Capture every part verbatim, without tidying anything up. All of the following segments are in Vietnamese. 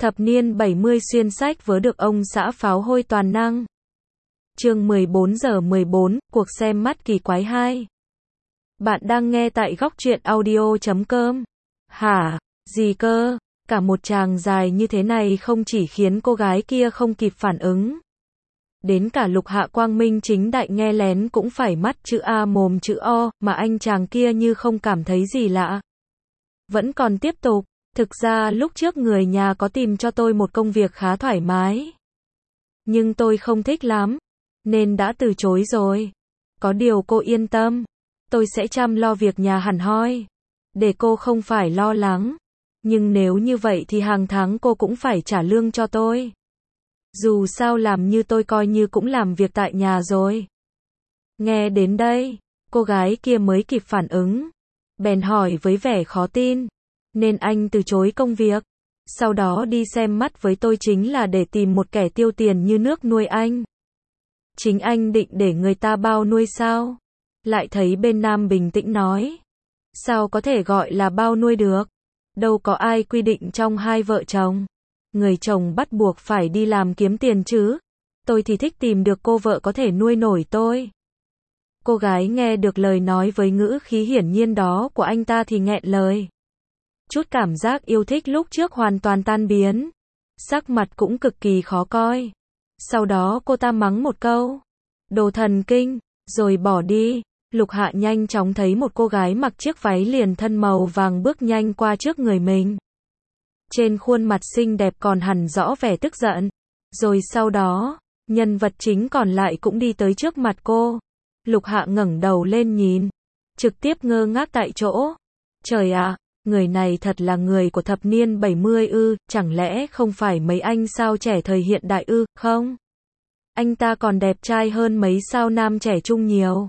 Thập niên bảy mươi xuyên sách vớ được ông xã pháo hôi toàn năng. Chương mười bốn giờ mười bốn, cuộc xem mắt kỳ quái hai. Bạn đang nghe tại góc truyện audio chấm com. Hả? Gì cơ? Cả một tràng dài như thế này không chỉ khiến cô gái kia không kịp phản ứng. Đến cả Lục Hạ quang minh chính đại nghe lén cũng phải mắt chữ A mồm chữ O, mà anh chàng kia như không cảm thấy gì lạ. Vẫn còn tiếp tục. Thực ra lúc trước người nhà có tìm cho tôi một công việc khá thoải mái. Nhưng tôi không thích lắm, nên đã từ chối rồi. Có điều cô yên tâm, tôi sẽ chăm lo việc nhà hẳn hoi, để cô không phải lo lắng. Nhưng nếu như vậy thì hàng tháng cô cũng phải trả lương cho tôi. Dù sao làm như tôi coi như cũng làm việc tại nhà rồi. Nghe đến đây, cô gái kia mới kịp phản ứng. Bèn hỏi với vẻ khó tin. Nên anh từ chối công việc, sau đó đi xem mắt với tôi chính là để tìm một kẻ tiêu tiền như nước nuôi anh. Chính anh định để người ta bao nuôi sao? Lại thấy bên nam bình tĩnh nói. Sao có thể gọi là bao nuôi được? Đâu có ai quy định trong hai vợ chồng. Người chồng bắt buộc phải đi làm kiếm tiền chứ. Tôi thì thích tìm được cô vợ có thể nuôi nổi tôi. Cô gái nghe được lời nói với ngữ khí hiển nhiên đó của anh ta thì nghẹn lời. Chút cảm giác yêu thích lúc trước hoàn toàn tan biến. Sắc mặt cũng cực kỳ khó coi. Sau đó cô ta mắng một câu. Đồ thần kinh, rồi bỏ đi. Lục Hạ nhanh chóng thấy một cô gái mặc chiếc váy liền thân màu vàng bước nhanh qua trước người mình. Trên khuôn mặt xinh đẹp còn hằn rõ vẻ tức giận. Rồi sau đó, nhân vật chính còn lại cũng đi tới trước mặt cô. Lục Hạ ngẩng đầu lên nhìn. Trực tiếp ngơ ngác tại chỗ. Trời ạ! Người này thật là người của thập niên bảy mươi ư, chẳng lẽ không phải mấy anh sao trẻ thời hiện đại ư, không? Anh ta còn đẹp trai hơn mấy sao nam trẻ trung nhiều.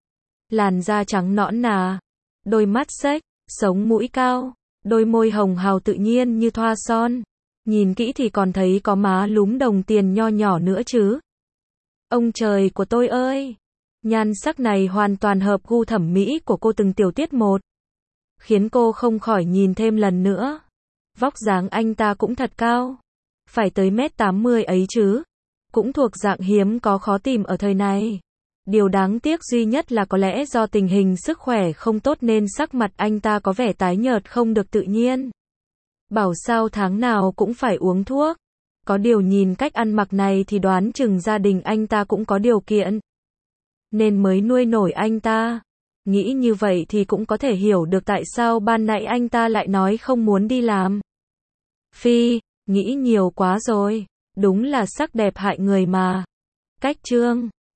Làn da trắng nõn nà, đôi mắt xếch, sống mũi cao, đôi môi hồng hào tự nhiên như thoa son. Nhìn kỹ thì còn thấy có má lúm đồng tiền nho nhỏ nữa chứ. Ông trời của tôi ơi! Nhan sắc này hoàn toàn hợp gu thẩm mỹ của cô từng tiểu tiết một. Khiến cô không khỏi nhìn thêm lần nữa. Vóc dáng anh ta cũng thật cao. Phải tới mét tám mươi ấy chứ. Cũng thuộc dạng hiếm có khó tìm ở thời này. Điều đáng tiếc duy nhất là có lẽ do tình hình sức khỏe không tốt nên sắc mặt anh ta có vẻ tái nhợt không được tự nhiên. Bảo sao tháng nào cũng phải uống thuốc. Có điều nhìn cách ăn mặc này thì đoán chừng gia đình anh ta cũng có điều kiện. Nên mới nuôi nổi anh ta. Nghĩ như vậy thì cũng có thể hiểu được tại sao ban nãy anh ta lại nói không muốn đi làm. Phi, nghĩ nhiều quá rồi. Đúng là sắc đẹp hại người mà. Cách chương